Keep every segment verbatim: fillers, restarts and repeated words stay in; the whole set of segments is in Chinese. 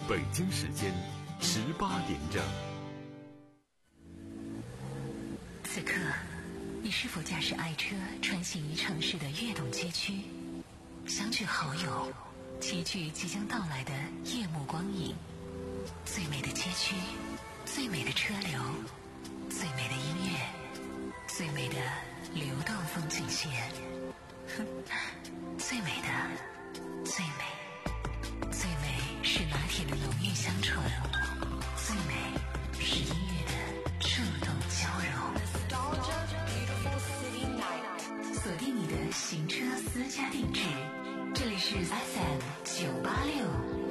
北京时间十八点整。 此刻，你是否驾驶爱车穿行于城市的跃动街区，相聚好友，齐聚即将到来的夜幕光影？最美的街区，最美的车流，最美的音乐，最美的流动风景线。哼，最美的，最美，最美是拿铁的浓郁香醇，最美是音乐的触动交融。锁定你的行车私家定制，这里是 F M 九八六。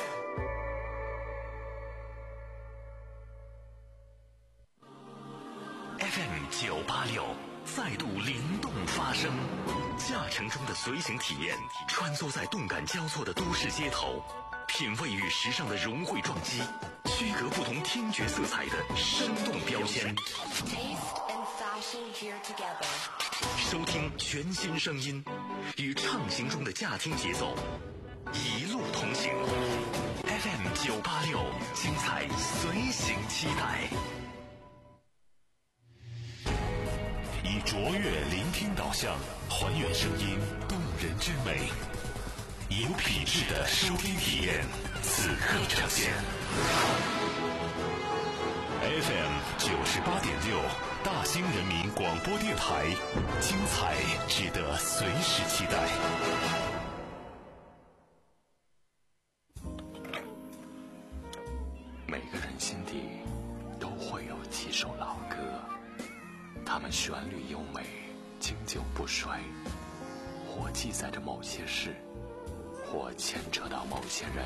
F M 九八六再度灵动发声，驾乘中的随行体验，穿梭在动感交错的都市街头，品味与时尚的融汇撞击，区隔不同听觉色彩的生动标签。收听全新声音，与畅行中的驾听节奏，一路同行。F M 九八六，精彩随行期待。以卓越聆听导向，还原声音动人之美，有品质的收听体验，此刻呈现。F M 九十八点六，大兴人民广播电台，精彩值得随时期待。每个人心底都会有几首老歌，它们旋律优美，经久不衰，或记载着某些事，或牵扯到某些人。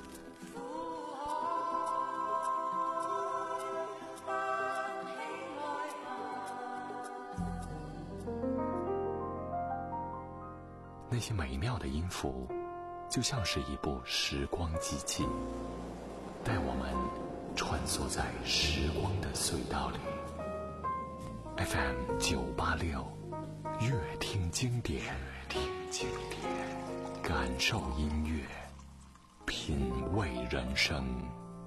那些美妙的音符，就像是一部时光机器，带我们穿梭在时光的隧道里。F M 九八六，乐听经典，乐听经典，感受音乐，品味人生。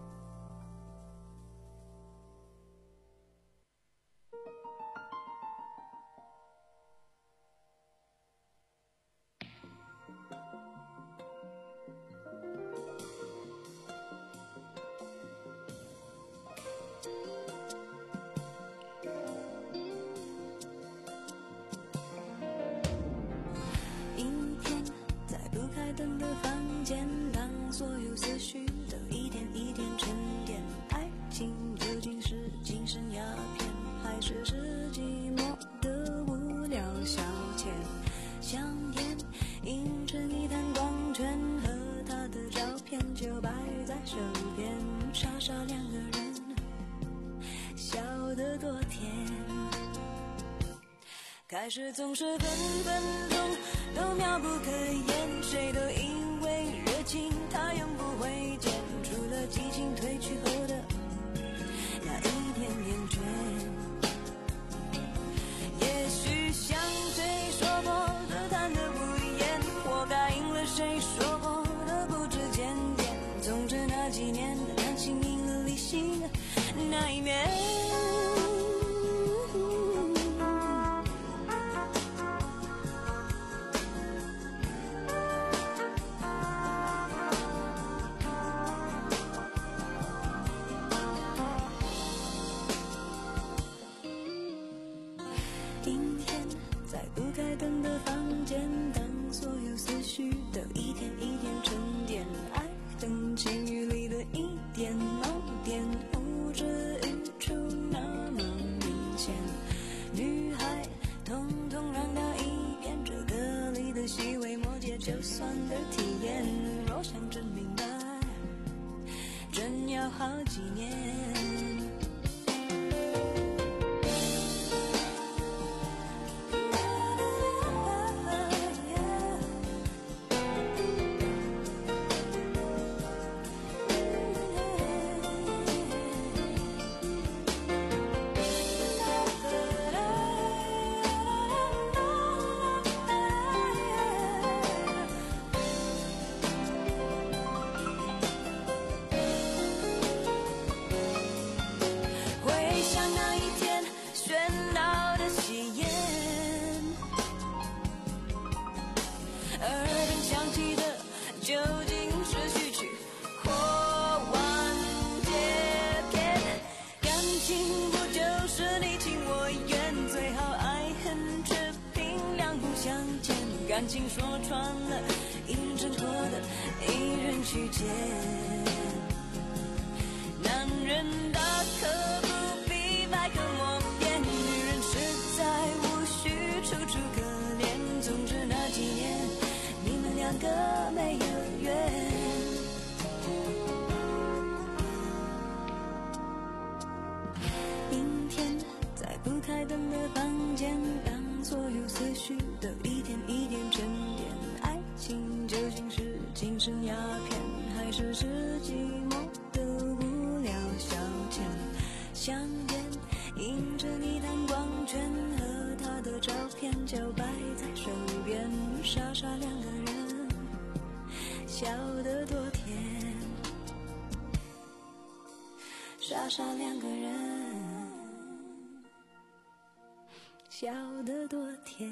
开始总是分分钟都妙不可言，谁都以为热情它永不会减，除了激情褪去后的那一点厌倦。也许像谁说过的谈得不厌，我答应了谁说过的不知检点，总之那几年的感情赢了理性那一面。就算的体验，若想真明白，真要好几年。 感情说穿了，一人挣脱的，一人去捡。男人大可不必百口莫辩，女人实在无需楚楚可怜。总之那几年，你们两个没有缘。阴天，在不开灯的房间，当所有思绪都一点一点沉淀。爱情究竟是精神鸦片，还是是寂寞的无聊消遣？香烟映着你弹光圈和他的照片，就摆在手边，傻傻两个人，笑得多甜。傻傻两个人，笑得多甜。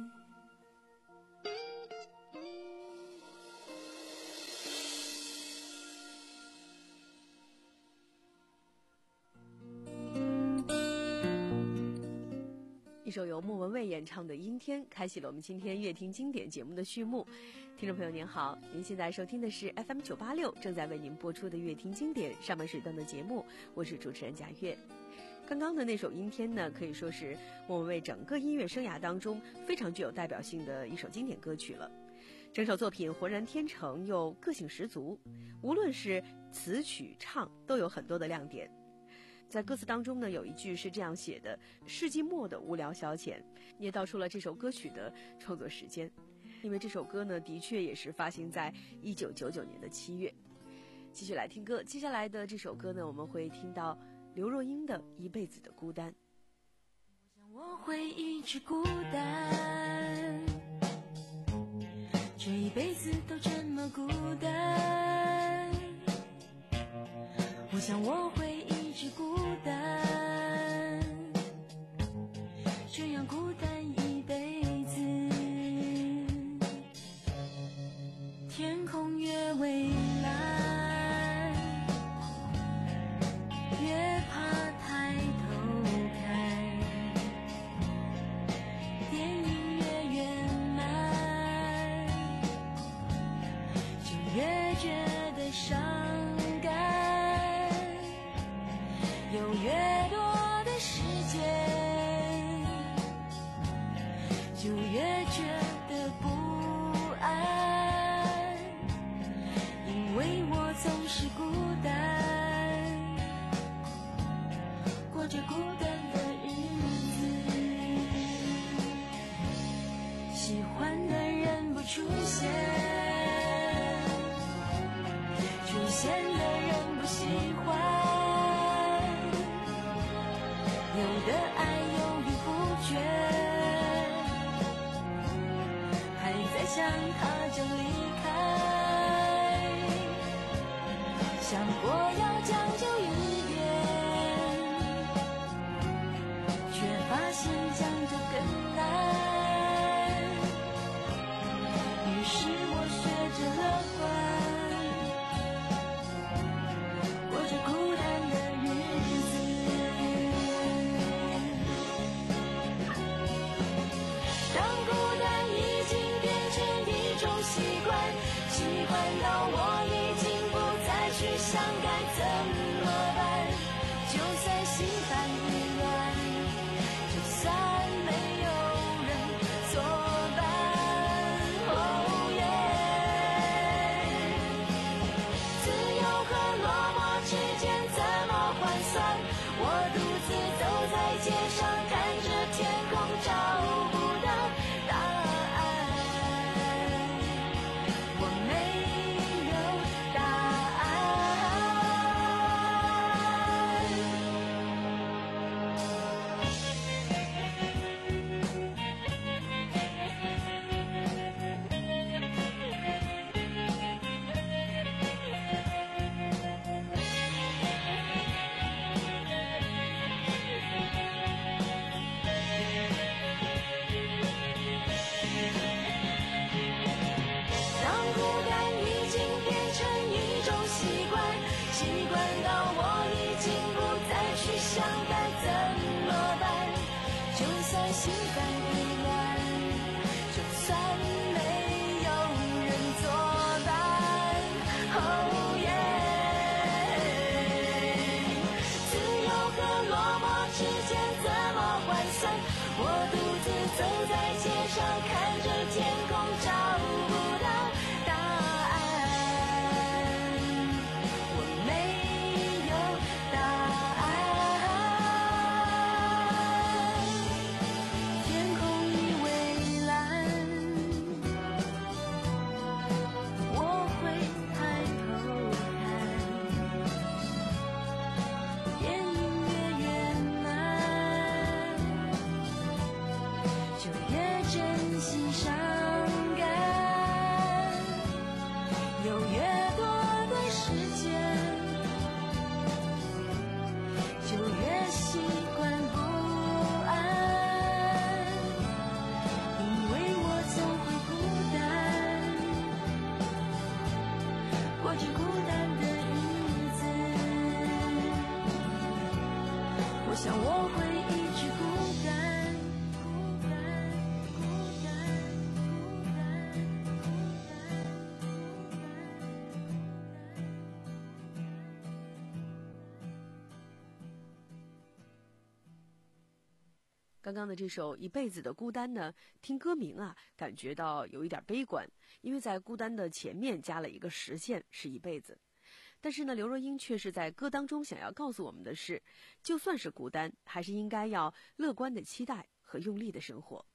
一首由莫文蔚演唱的《阴天》开启了我们今天乐听经典节目的序幕。听众朋友您好，您现在收听的是 F M 九八六，正在为您播出的乐听经典上半时段的节目，我是主持人贾月。刚刚的那首《阴天》呢，可以说是莫文蔚整个音乐生涯当中非常具有代表性的一首经典歌曲了。整首作品浑然天成又个性十足，无论是词曲唱都有很多的亮点。在歌词当中呢，有一句是这样写的：世纪末的无聊消遣，也道出了这首歌曲的创作时间。因为这首歌呢，的确也是发行在一九九九年的七月。继续来听歌，接下来的这首歌呢，我们会听到刘若英的《一辈子的孤单》。 我想我会一直孤单，这一辈子都这么孤单。我想我会一直孤单，这样孤单一辈子。天空越蔚蓝，越怕抬头看，电影越圆满，就越觉得伤感。有越多的时间，就越觉得不安，因为我总是孤单，过着孤单的日子。喜欢的人不出现，出现的人不喜欢。有的爱犹豫不决，还在想他就离开，想过要将就一点，却发现将就更难。于是我学着乐观，过着孤单的日子。习惯到我已经不再去想该怎么办，就算心烦意乱，就算没有人作伴。哦耶！自由和落寞之间怎么换算？我独自走在街上，看着天空，找不到答案。我没有答心烦意乱，就算没想我会一直孤单，孤单，孤单，孤单，孤刚刚的这首《一辈子的孤单》呢，听歌名啊，感觉到有一点悲观，因为在孤单的前面加了一个实现，是一辈子。但是呢，刘若英却是在歌当中想要告诉我们的是，就算是孤单，还是应该要乐观的期待和用力的生活。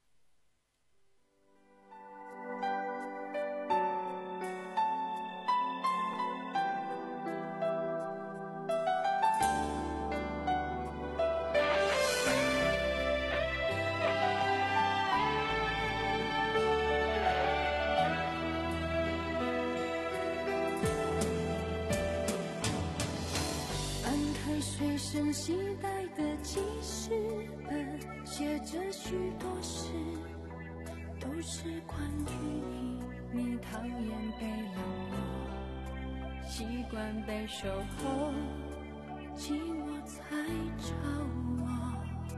随身携带的记事本，写着许多事，都是关于你。你讨厌被冷落，习惯被守候，寂寞才找我。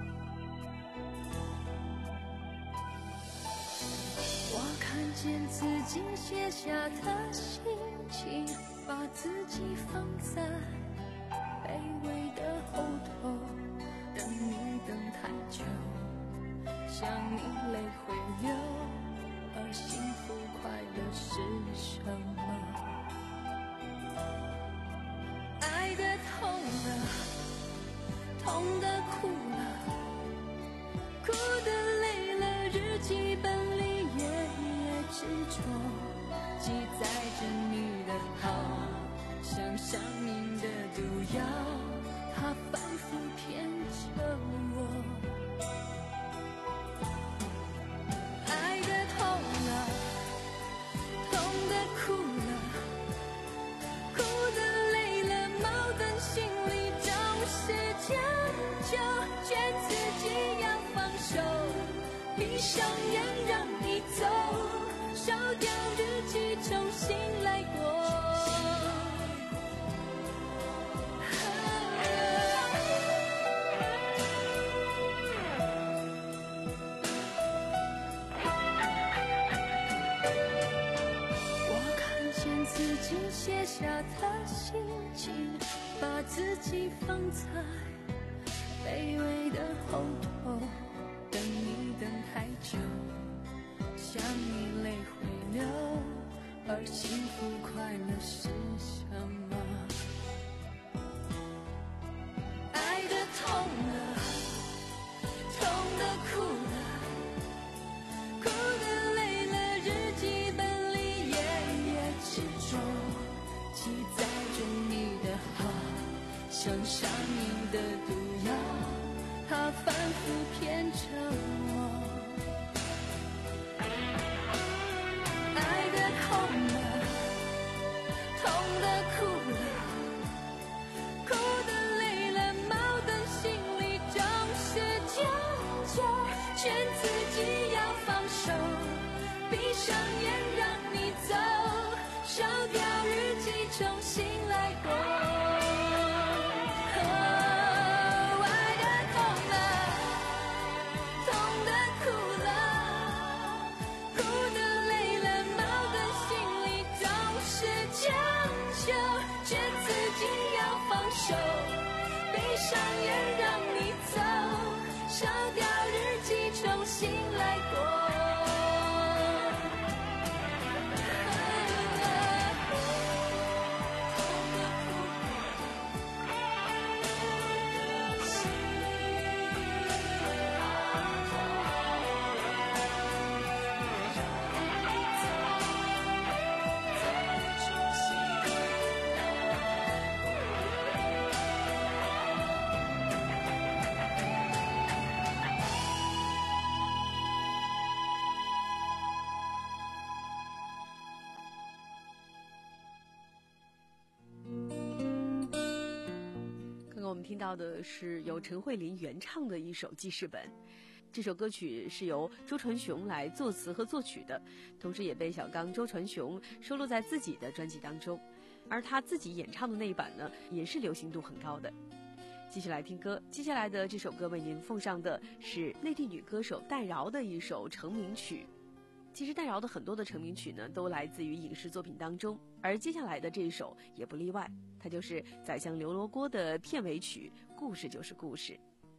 我看见自己写下的心情，把自己放在卑微的后头，等你等太久，想你泪会流，而幸福快乐是什么？爱的痛了，痛的哭了，哭的累了，日记本里夜夜执着，记载着你的好，像上瘾的毒药，它反复骗着我。爱的痛了，痛的哭了，哭的累了，矛盾心里总是将就，劝自己要放手，闭上眼让你走，烧掉日记重新来过。写下的心情，把自己放在卑微的后头，等你等太久，想你泪会流，而幸福快乐是什么？爱的痛了，痛的哭了，哭的累了，日记本里夜夜执着，记载着你的好，像上瘾的毒药，它反复骗着我。爱的痛了，痛的哭了，哭的累了，矛盾心里总是将就，劝自己要放手，闭上眼让你走，烧掉日记重新来过。哦，爱的痛了，痛的哭了，哭的累了，矛盾心里总是将就，劝自己要放手，闭上眼让你走，烧掉日记重新来过。 我们听到的是由陈慧琳原唱的一首记事本，这首歌曲是由周传雄来作词和作曲的，同时也被小刚周传雄收录在自己的专辑当中，而他自己演唱的那一版呢，也是流行度很高的。 继续来听歌。接下来的这首歌为您奉上的是内地女歌手戴娆的一首成名曲。其实戴娆的很多的成名曲呢，都来自于影视作品当中，而接下来的这一首也不例外，它就是《宰相刘罗锅》的片尾曲《故事就是故事》。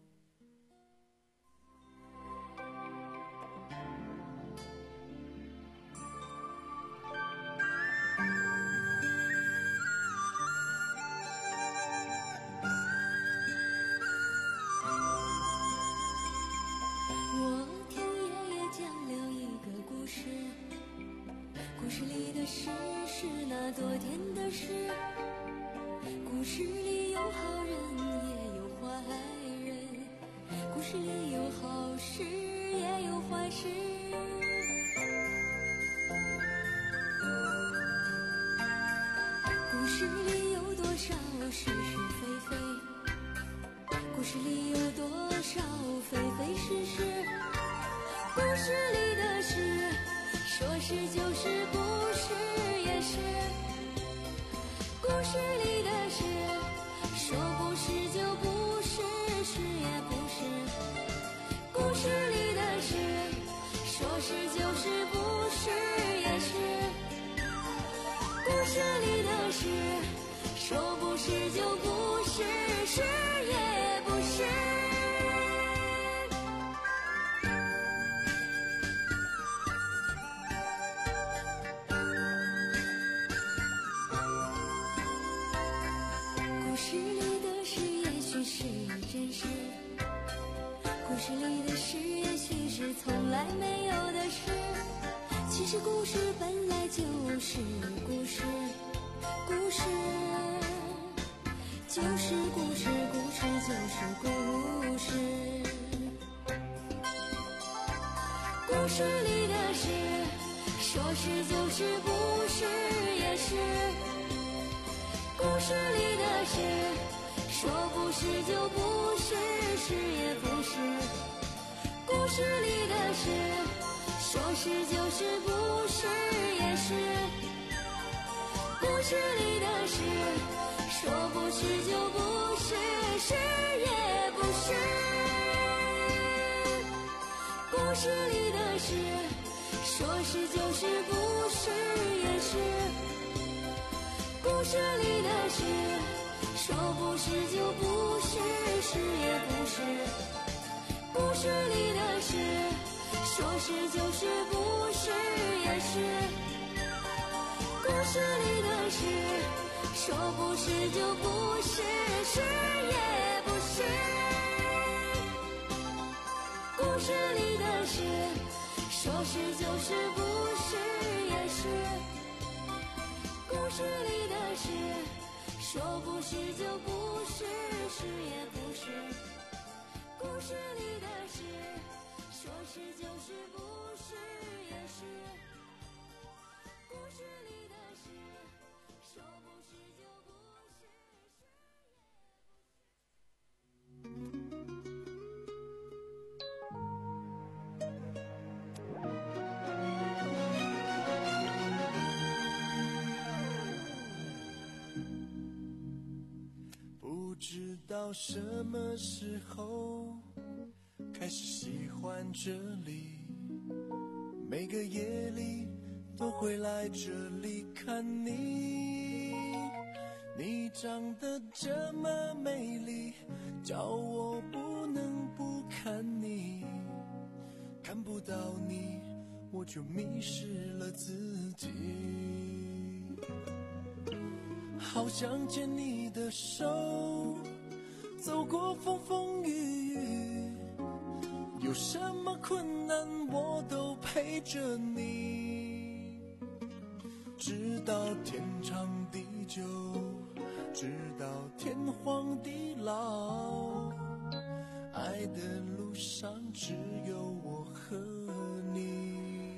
故事里的事是那昨天的事，故事里有好人也有坏人，故事里有好事也有坏事。故事里有多少是是非非，故事里有多少非非是是，故事里的事说是就是，不是也是，故事里的事说不是就不是，是也不是，故事里的事说是就是，不是也是，故事里的事说不是就不是，是也不是。故事里的事也许是从来没有的事，其实故事本来就是故事，故事就是故事，故事就是故事。故事里的事说是就是，不是也是，故事里的事说不是就不是，是也不是，故事里的事说是就是，不是也是，故事里的事说不是就不是，是也不是，故事里的事说是就是，不是也是，故事里的事说不是就不是，是也不是，故事里的事说是就是，不是也是，故事里的事说不是就不是，是也不是，故事里的事说是就是，不是也是，故事里的事说不是就不是，是也不是，故事里的事说是就是，不是也是，故事里的事说不是就不是， 不知道什么时候开始喜欢这里，每个夜里都会来这里看你，你长得这么美丽，叫我不能不看你，看不到你我就迷失了自己，好想牵你的手，走过风风雨雨，有什么困难我都陪着你，直到天长地久，直到天荒地老，爱的路上只有我和你。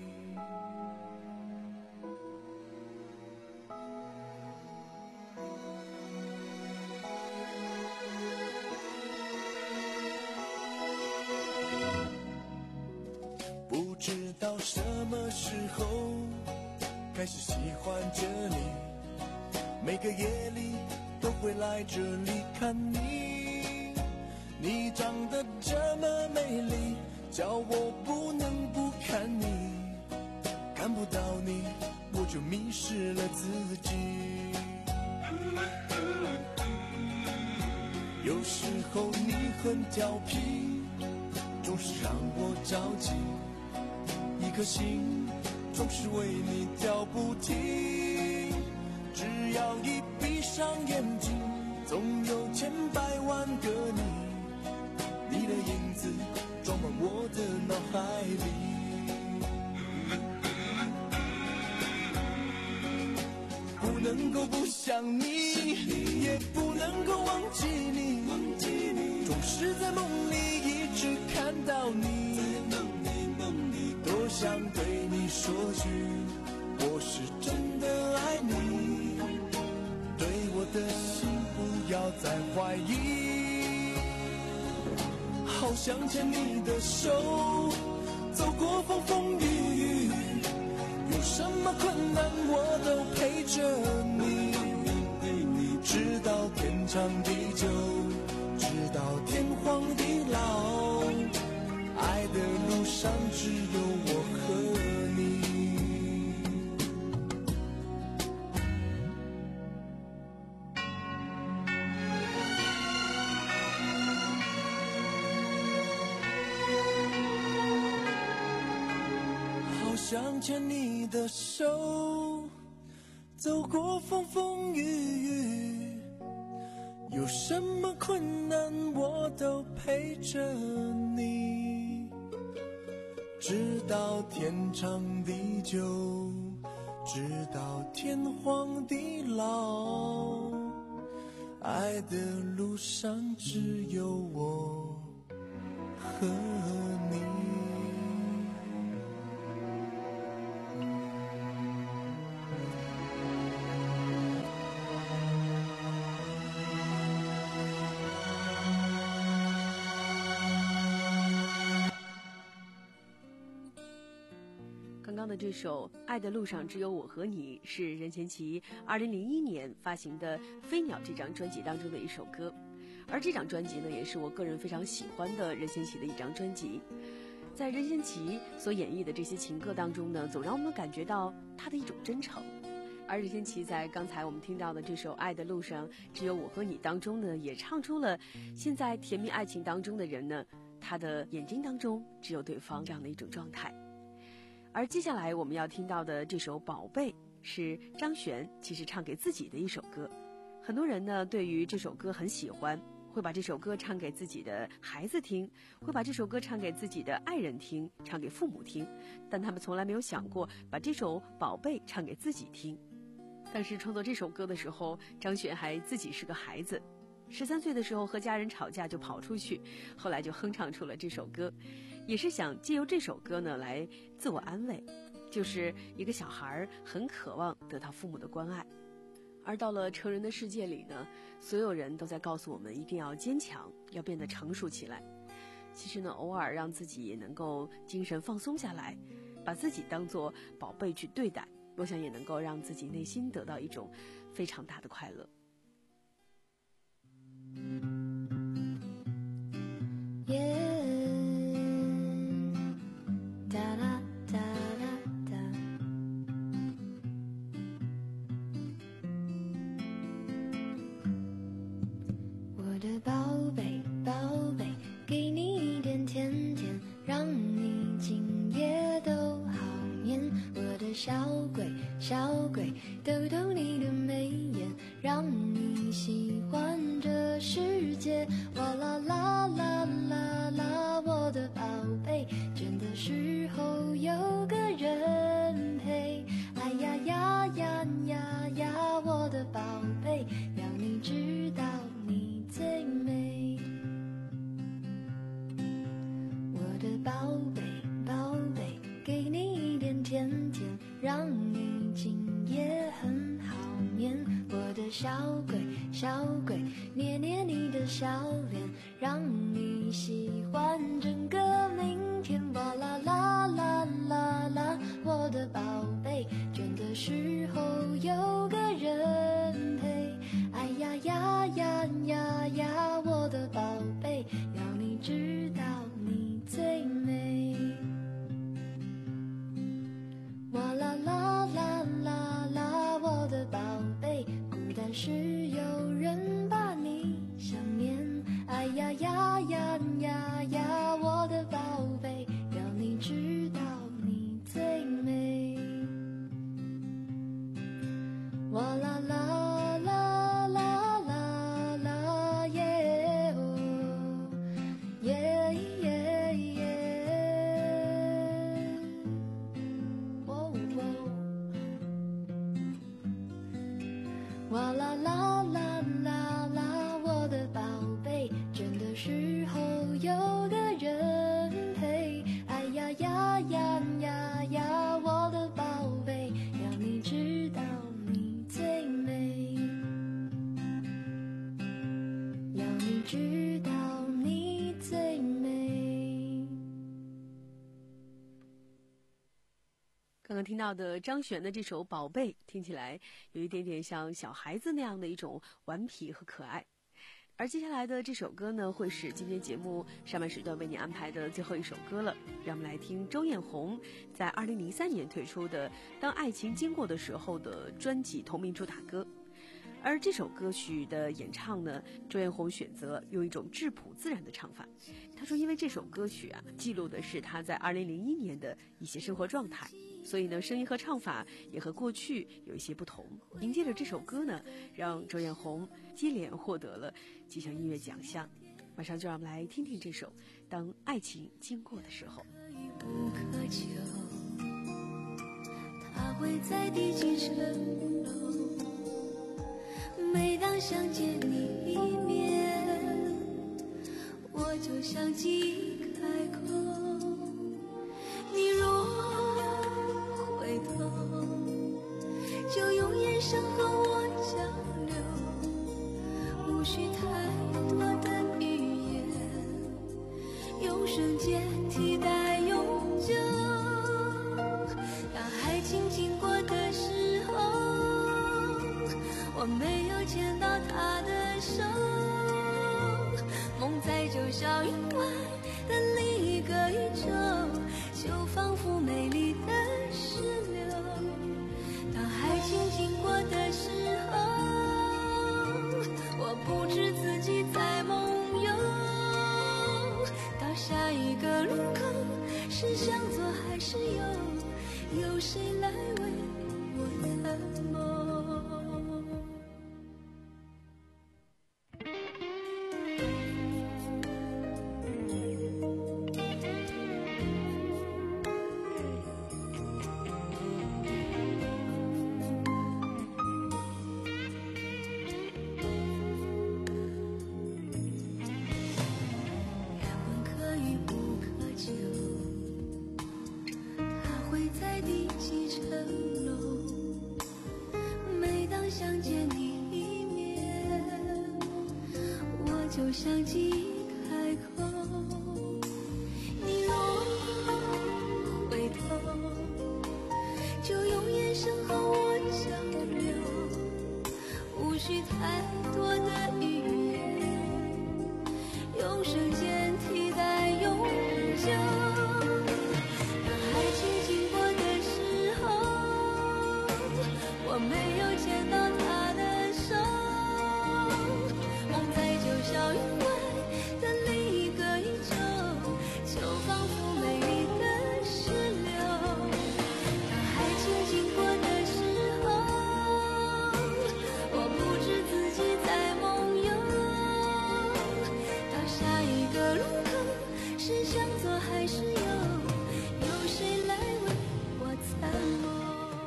不知道什么时候开始喜欢这里，每个夜里都会来这里看你， 你长得这么美丽，叫我不能不看你，看不到你我就迷失了自己。有时候你很调皮，总是让我着急，一颗心总是为你跳不停。只要一闭上眼睛，总有千百万个你，你的影子装满我的脑海里。不能够不想你，也不能够忘记你，总是在梦里一直看到你。多想对你说句，我是真的爱你，对我的心不要再怀疑。好想牵你的手，走过风风雨雨，有什么困难我都陪着你，直到天长地久，直到天荒地老，爱的路上只有我和你。好想牵你的手，走过风风雨雨，有什么困难我都陪着你，直到天长地久，直到天荒地老，爱的路上只有我和你。 刚刚的这首《爱的路上只有我和你》是任贤齐二零零一年发行的《飞鸟》这张专辑当中的一首歌，而这张专辑呢，也是我个人非常喜欢的任贤齐的一张专辑。在任贤齐所演绎的这些情歌当中呢，总让我们感觉到他的一种真诚。而任贤齐在刚才我们听到的这首《爱的路上只有我和你》当中呢，也唱出了现在甜蜜爱情当中的人呢，他的眼睛当中只有对方这样的一种状态。而接下来我们要听到的这首《宝贝》是张悬其实唱给自己的一首歌。很多人呢对于这首歌很喜欢，会把这首歌唱给自己的孩子听，会把这首歌唱给自己的爱人听，唱给父母听，但他们从来没有想过把这首《宝贝》唱给自己听。当时创作这首歌的时候，张悬还自己是个孩子，十三岁的时候和家人吵架就跑出去，后来就哼唱出了这首歌，也是想借由这首歌呢来自我安慰，就是一个小孩很渴望得到父母的关爱。而到了成人的世界里呢，所有人都在告诉我们一定要坚强，要变得成熟起来。其实呢，偶尔让自己也能够精神放松下来，把自己当作宝贝去对待，我想也能够让自己内心得到一种非常大的快乐。 我的宝贝宝贝，给你一点甜甜，让你今夜都好眠。我的小鬼小鬼，逗逗你的眉眼，让你喜欢这世界。哇啦啦啦啦啦，我的宝贝，倦的时候有个人陪。哎呀呀呀呀呀，我的宝贝，要你知道你最美。我的宝贝宝贝，给你一点甜甜，让你今夜很好眠。我的小鬼小鬼，捏捏你的笑脸，让你喜欢整个明天。哇啦啦啦啦啦，我的宝贝，倦的时候有个人陪。哎呀呀呀呀呀，我的宝贝。 你知道你最美。哇啦啦啦啦啦，我的宝贝，孤单时有人把你想念。哎呀呀呀呀呀，我的宝贝，要你知道你最美。哇啦啦啦啦啦啦耶哦耶耶耶，哦哦，哇啦啦啦啦啦，我的宝贝，倦的时候有个人陪。哎呀呀呀呀呀，我的宝贝，要你知道你最美，要你知道你最美。 刚刚听到的张悬的这首《宝贝》，听起来有一点点像小孩子那样的一种顽皮和可爱。而接下来的这首歌呢，会是今天节目上半时段为你安排的最后一首歌了。让我们来听周艳红在二零零三年推出的《当爱情经过的时候》的专辑同名主打歌。而这首歌曲的演唱呢，周艳红选择用一种质朴自然的唱法。她说，因为这首歌曲啊，记录的是她在二零零一年的一些生活状态，所以呢，声音和唱法也和过去有一些不同。凭借着这首歌呢，让周艳红接连获得了几项音乐奖项。马上就让我们来听听这首《当爱情经过的时候》。 不可求，他会在第几层楼？每当想见你一面，我就想记开口。你若回头，就用眼神和我交流，无需太多的语言，用瞬间替代永久。当爱情经过的时候，我没有牵到他的手，梦在九霄云外的另一个宇宙，就仿佛美丽的石榴。当爱情经过的时候，我不知自己在梦游。到下一个路口，是向左还是右？有谁来为我参谋？就像记开口，你若回头，就用眼神和我交流，无需太多的语言，用瞬间替代永久。当爱情经过的时候，我没有牵到他的手，梦在九霄云外的另一个宇宙，就仿佛美丽的石榴。当爱情经过的时候，我不知自己在梦游。到下一个路口，是向左还是右？有谁来为我参谋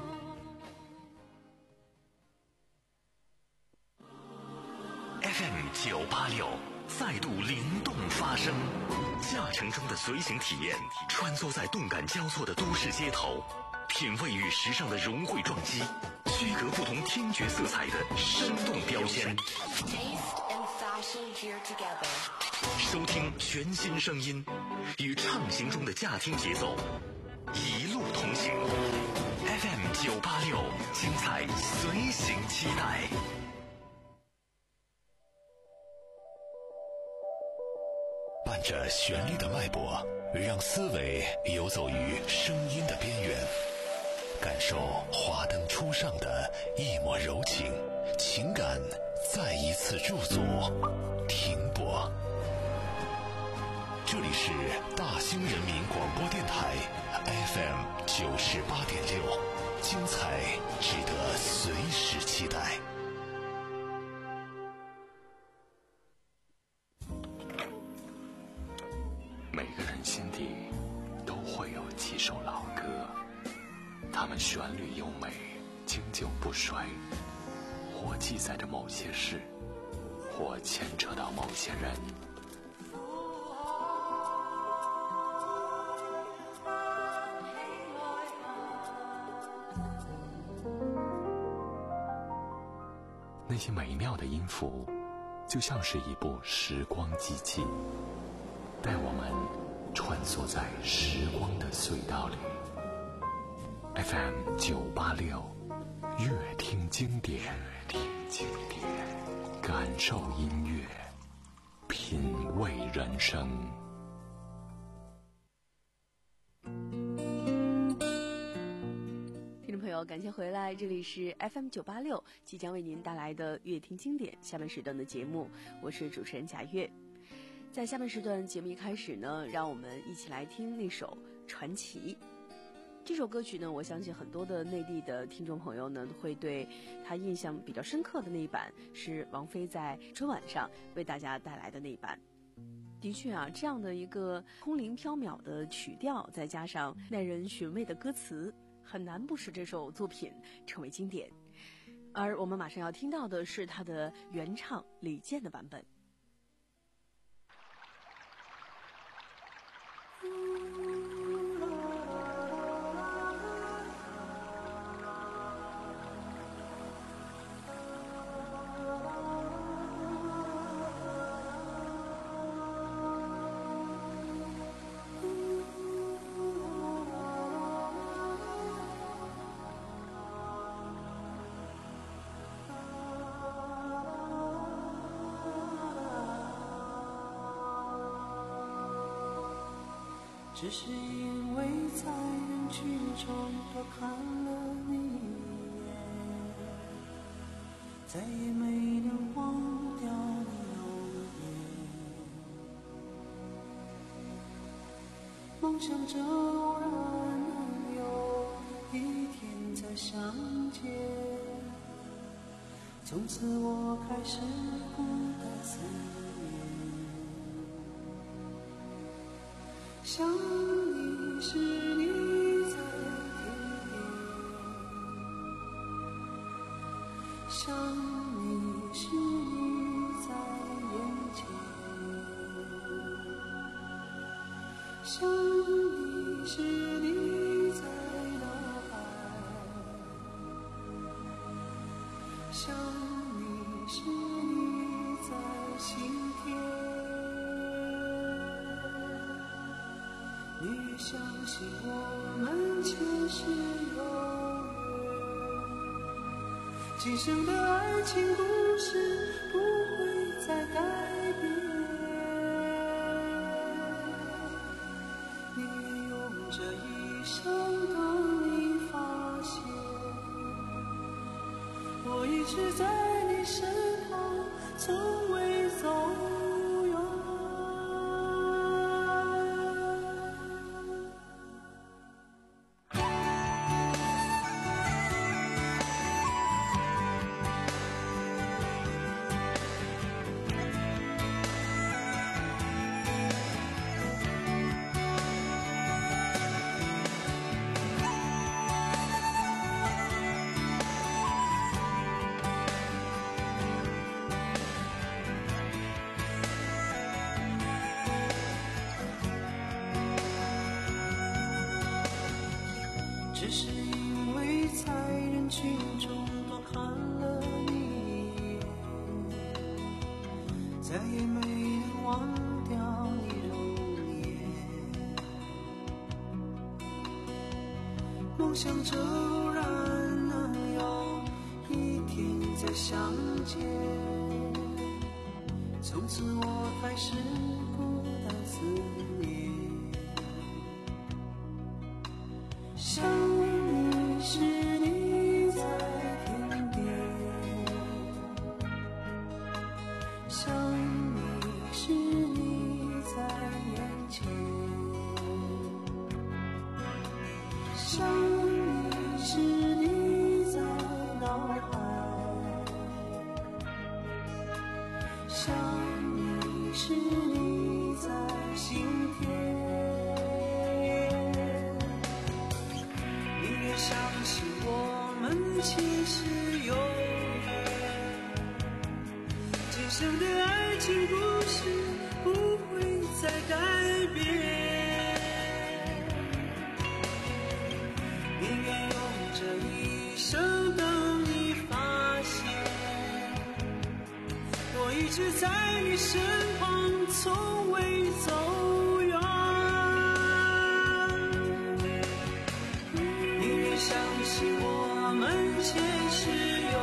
？F M 九八六再度灵动发声，驾乘中的随行体验，穿梭在动感交错的都市街头，品味与时尚的融汇撞击，区隔不同听觉色彩的生动标签。收听全新声音，与畅行中的驾听节奏，一路同行。F M 九八六，精彩随行期待。 伴着旋律的脉搏，让思维游走于声音的边缘，感受华灯初上的一抹柔情，情感再一次驻足停泊。这里是大兴人民广播电台 F M 九十八点六，精彩值得随时期待。 每个人心底都会有几首老歌，它们旋律优美，经久不衰，或记载着某些事，或牵扯到某些人。那些美妙的音符，就像是一部时光机器，带我们穿梭在时光的隧道里。F M 九八六，乐听经典，乐听经典，感受音乐，品味人生。 听众朋友，感谢回来，这里是 F M 九八六，即将为您带来的乐听经典下半时段的节目，我是主持人贾月。在下半时段节目一开始呢，让我们一起来听那首《传奇》。这首歌曲呢，我相信很多的内地的听众朋友呢，会对他印象比较深刻的那一版是王菲在春晚上为大家带来的那一版。的确啊，这样的一个空灵缥缈的曲调，再加上耐人寻味的歌词，很难不使这首作品成为经典。而我们马上要听到的是他的原唱李健的版本。 只是因为在人群中多看了你一眼，再也没能忘掉你容颜。梦想着偶然能有一天再相见，从此我开始孤单思念。想你时你在天边，想你时你在眼前，想你时你在脑海，想你时你在心田。你相信我们前世有缘，今生的爱情故事不会再改变。你用这一生等你发现，我一直在你身旁，从未走远。只是因为在人群中多看了你一眼，再也没能忘掉你容颜。梦想着偶然能有一天再相见，从此我开始孤单思念。想你时你在天边，想你时你在眼前，想你时你在脑海，想你时你在心田。宁愿相信我们前世有缘，今生的爱情故事不会再改变。宁愿用这一生等你发现，我一直在你身旁，从未走远。宁愿相信我们前世有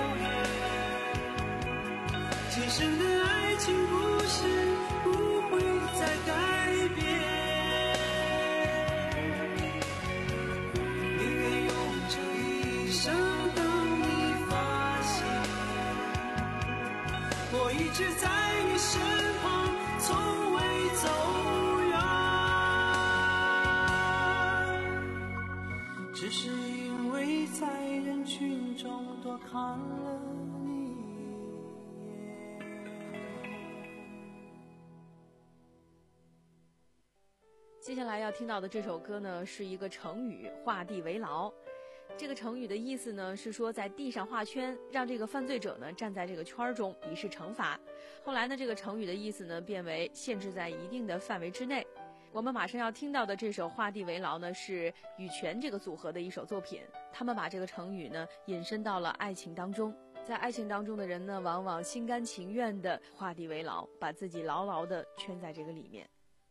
缘，今生的爱情故事不会再改变。宁愿用这一生等你发现，我一直在你身旁，从未走远，只是因为在人群中多看了你一眼。 接下来要听到的这首歌呢，是一个成语“画地为牢”。这个成语的意思呢，是说在地上画圈，让这个犯罪者呢站在这个圈中，以示惩罚。后来呢，这个成语的意思呢，变为限制在一定的范围之内。我们马上要听到的这首《画地为牢》呢，是羽泉这个组合的一首作品。他们把这个成语呢引申到了爱情当中。在爱情当中的人呢，往往心甘情愿地画地为牢，把自己牢牢地圈在这个里面。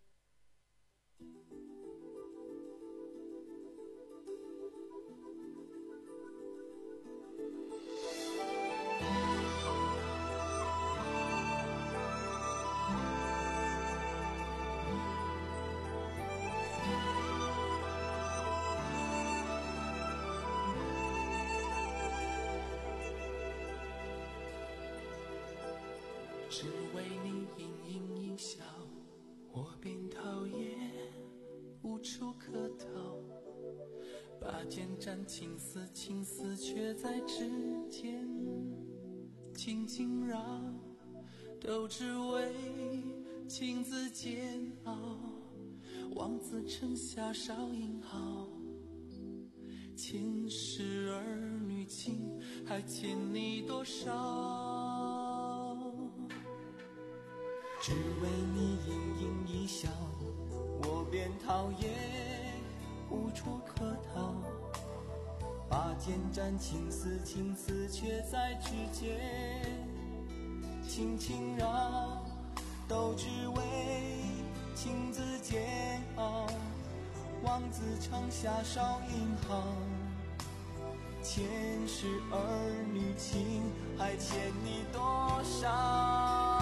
只为你盈盈一笑，我便讨厌，无处可逃。拔剑斩情丝，情丝却在指尖轻轻绕，都只为情字煎熬。望子成霞少英豪，前世儿女情还欠你多少？只为你盈盈一笑，我便讨厌，无处可逃。拔剑斩情丝，情丝却在指尖轻轻绕，都只为情字煎熬。望子成霞少英豪，前世儿女情还欠你多少？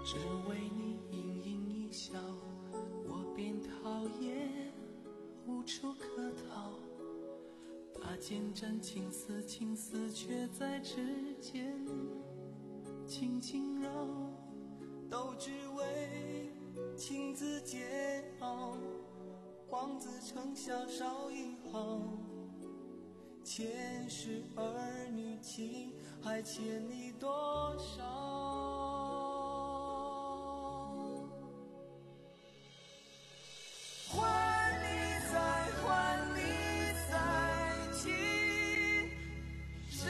只为你盈盈一笑，我便讨厌，无处可逃。拔剑斩情丝，情丝却在指尖轻轻绕，都只为情字煎熬。望子成笑少一毫，前世儿女情还欠你多少？还你再还你再情深。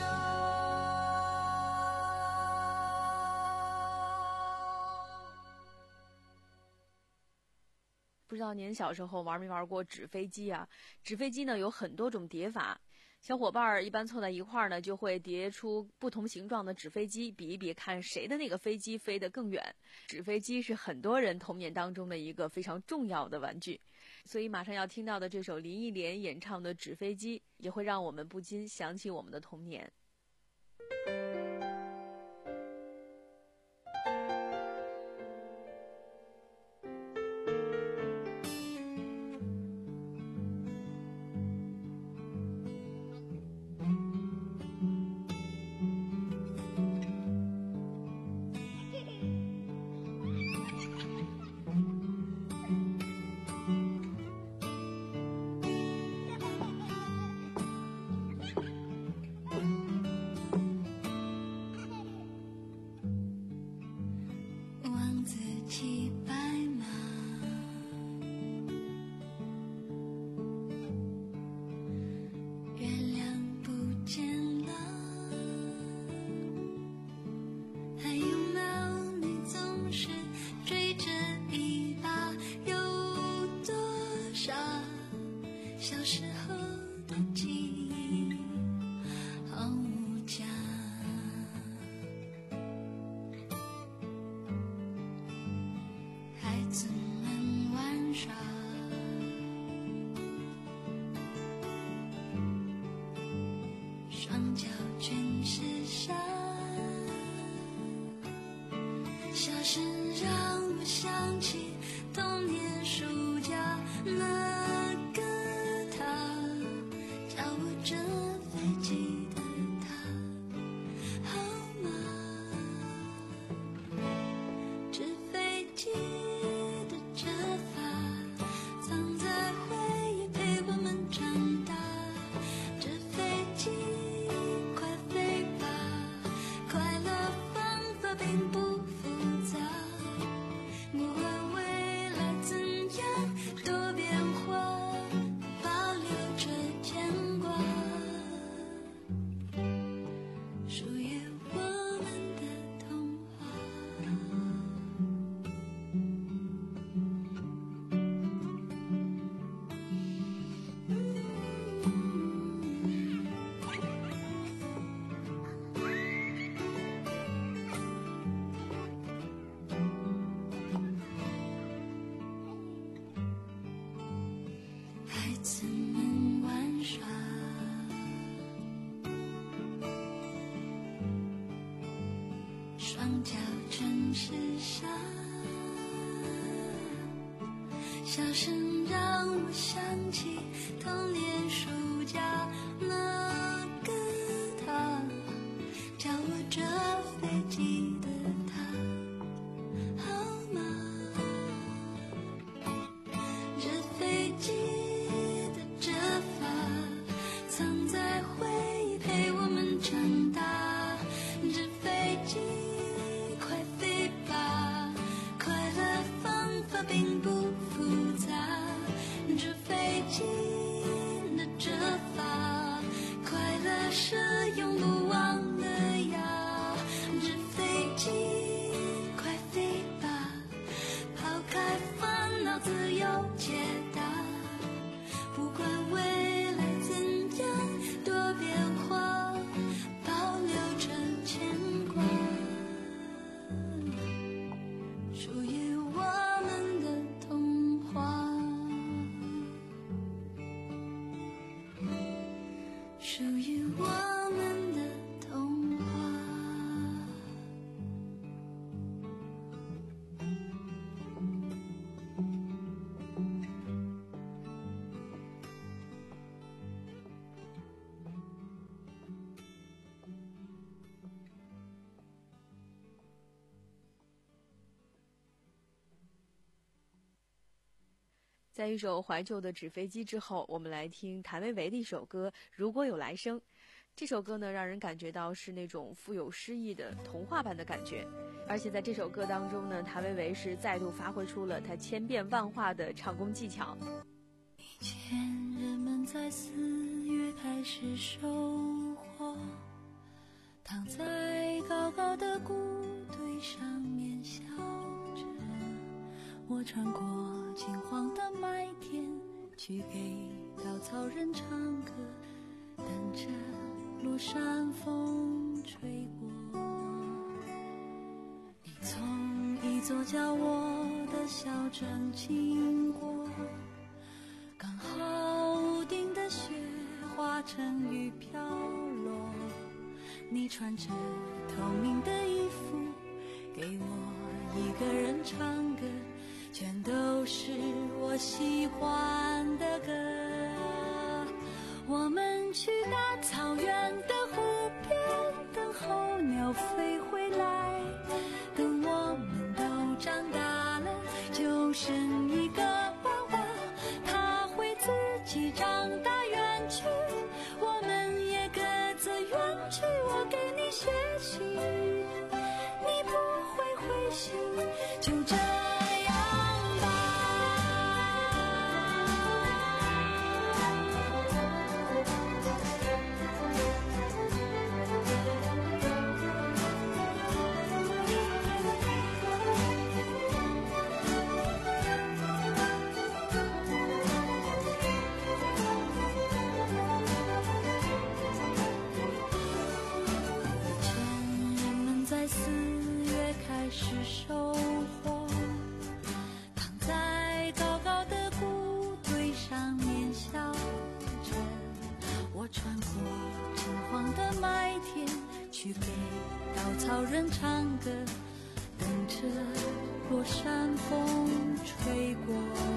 不知道您小时候玩没玩过纸飞机啊？纸飞机呢有很多种叠法，小伙伴儿一般凑在一块儿呢，就会叠出不同形状的纸飞机，比一比看谁的那个飞机飞得更远。纸飞机是很多人童年当中的一个非常重要的玩具，所以马上要听到的这首林忆莲演唱的《纸飞机》，也会让我们不禁想起我们的童年。 双脚真是傻，笑声让我想起童年暑假那个他，教我折飞机的他，好吗？折飞机的折法，藏在回忆陪我们长大。纸飞机快飞吧，快乐方法并不复杂。纸飞机的折法，快乐是永不忘的呀。纸飞在一首怀旧的纸飞机之后，我们来听谭维维的一首歌《如果有来生》。这首歌呢，让人感觉到是那种富有诗意的童话般的感觉，而且在这首歌当中呢，谭维维是再度发挥出了他千变万化的唱功技巧。 以前人们在四月开始收获，躺在高高的谷堆上面笑着，我穿过金黄的麦田，去给稻草人唱歌，等着落山风吹过。你从一座叫我的小镇经过，刚好屋顶的雪化成雨飘落，你穿着透明的衣服给我一个人唱歌，全都是我喜欢的歌。我们去大草原的湖边，等候鸟飞回来，等我们都长大了，就剩一个娃娃，他会自己长大远去，我们也各自远去。我给你写信，你不会回信，就这样吧。四月开始收获，躺在高高的谷堆上面笑着，我穿过金黄的麦田，去给稻草人唱歌，等着落山风吹过。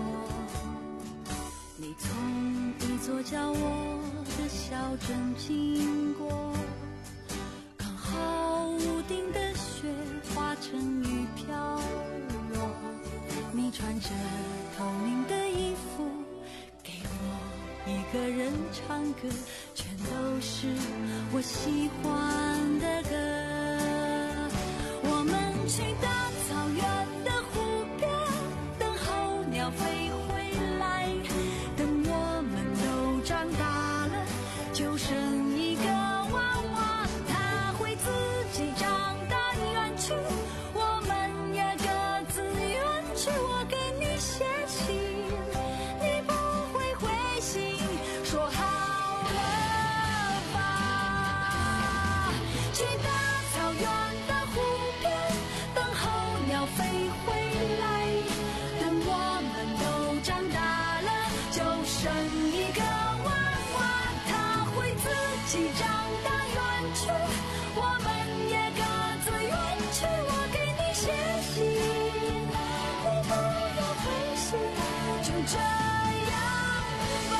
你从一座叫我的小镇经过，刚好屋顶的雪化成雨飘落，你穿着透明的衣服给我一个人唱歌，全都是我喜欢的歌。我们去大草原的湖边，等候鸟飞回来，等我们都长大了，就剩一个娃娃，他会自己长大远去，我们也各自远去。我给你写信，你不会回信，说好了吧。去大草原的湖边，等候鸟飞回来，等我们都长大了，就剩一个娃娃，他会自己长大远去，我们也各自远去。我给你写信，你不要回信，就这样吧。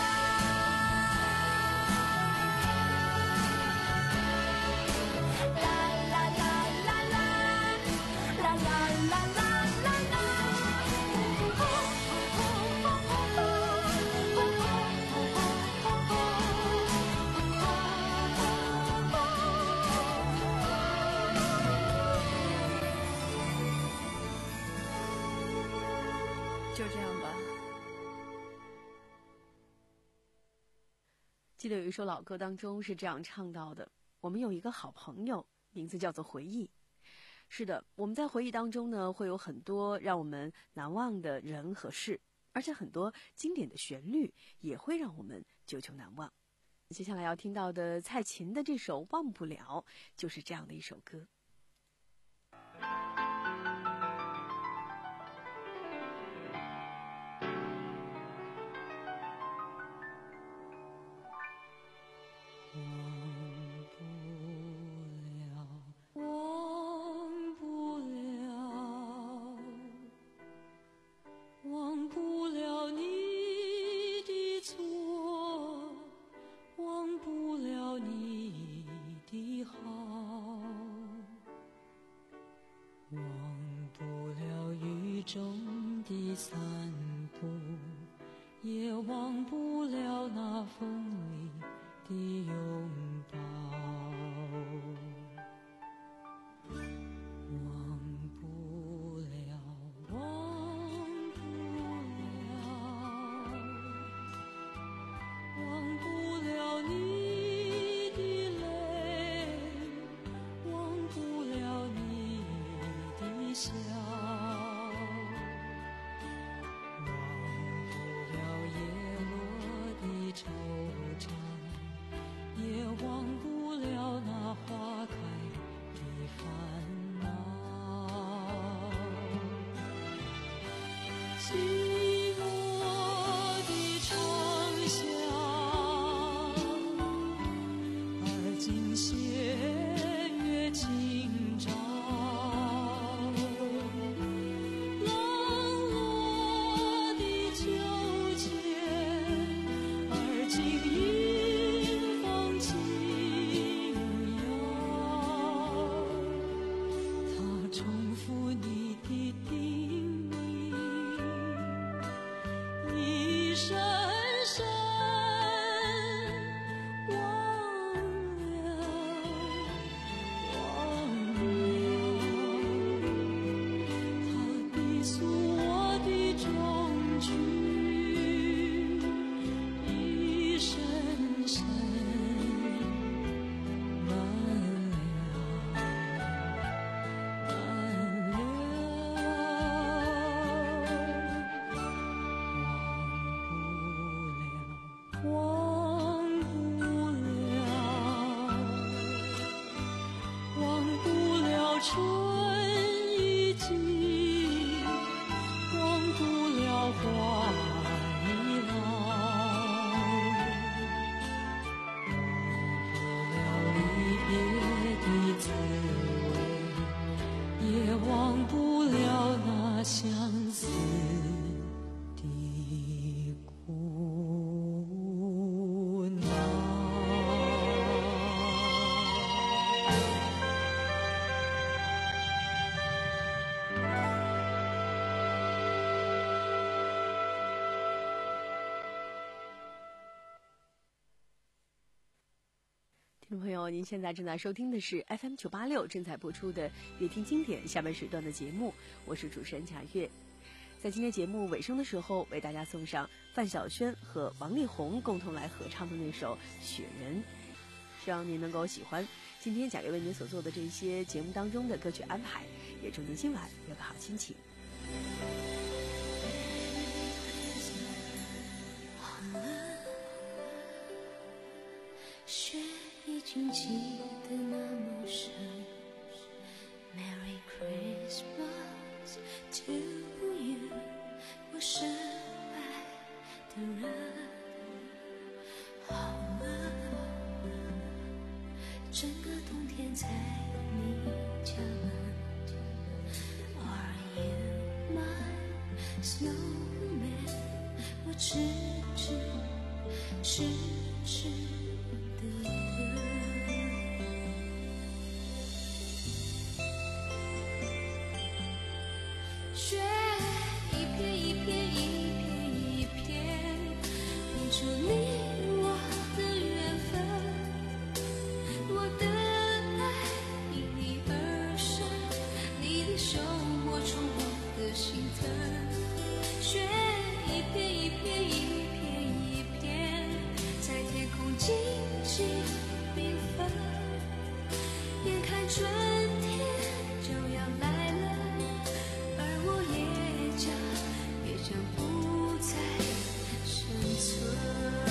啦啦啦啦啦，啦啦啦啦啦啦。 就这样吧。记得有一首老歌当中是这样唱到的：我们有一个好朋友，名字叫做回忆。是的，我们在回忆当中呢，会有很多让我们难忘的人和事，而且很多经典的旋律也会让我们久久难忘。接下来要听到的蔡琴的这首《忘不了》，就是这样的一首歌。 忘不了，忘不了你的错，忘不了你的好，忘不了雨中的散步， 也忘不了那风里的拥抱，忘不了，忘不了，忘不了你的泪，忘不了你的笑。也忘不了那花开的烦恼，寂寞的长巷，而今斜月清照，冷落的秋千，而今迎风轻摇，它重复你的叮咛，一声声忘了，忘了，它低诉我的衷曲，一声声慢了，慢了，忘不了，忘不了春已尽，忘不了花已老，忘不了离别的滋味，也忘不了那相思的苦恼。 听众朋友，您现在正在收听的是 F M 九八六正在播出的《乐听经典》下半时段的节目，我是主持人贾月。在今天节目尾声的时候，为大家送上范晓萱和王力宏共同来合唱的那首《雪人》，希望您能够喜欢。今天贾月为您所做的这些节目当中的歌曲安排，也祝您今晚有个好心情。 雪已经积得那么深 Merry Christmas to you 我深爱的人好了整个冬天在你家门 Are you my snowman 我痴痴痴痴雪一片一片一片一片拼出你我的缘分我的爱因你而生你的手摸出我的心疼雪一片一片一片一片在天空静静缤纷眼看春天就要来了而我也将也将不再生存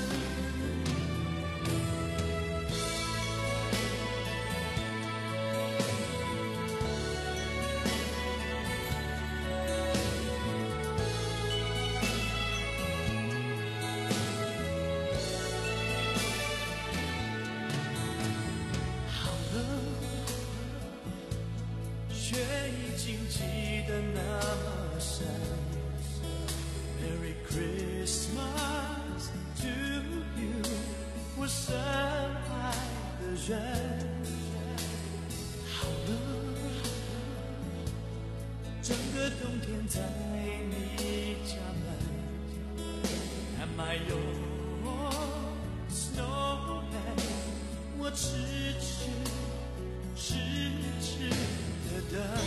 雪已经积得那么深 Merry Christmas to you 我深爱的人好了整个冬天在你家门 My own snowman， 我痴痴痴痴的等。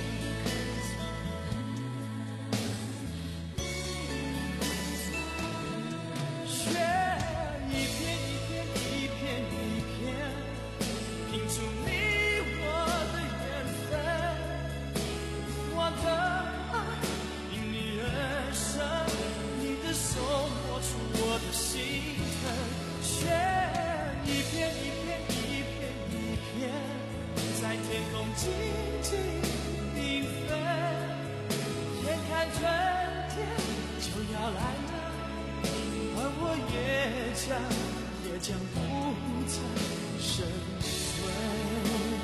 雪一片一片一片一片，拼出你我的缘分。我的爱因你而生，你的手摸出我的心疼。雪一片一片一片一片，在天空静静缤纷。眼看春天就要来了，而我也将也将不再生存。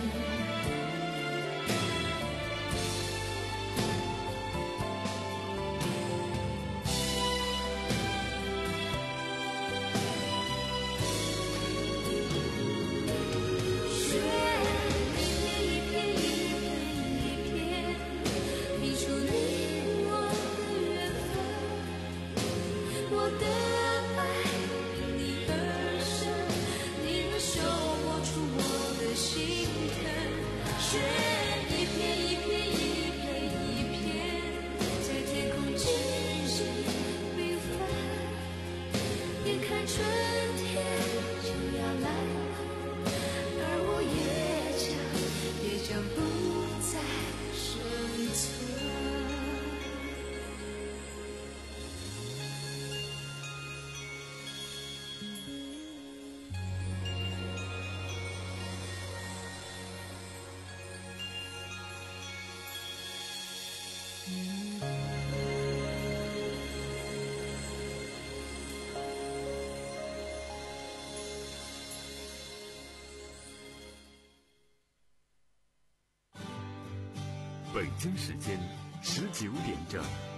北京时间十九点整。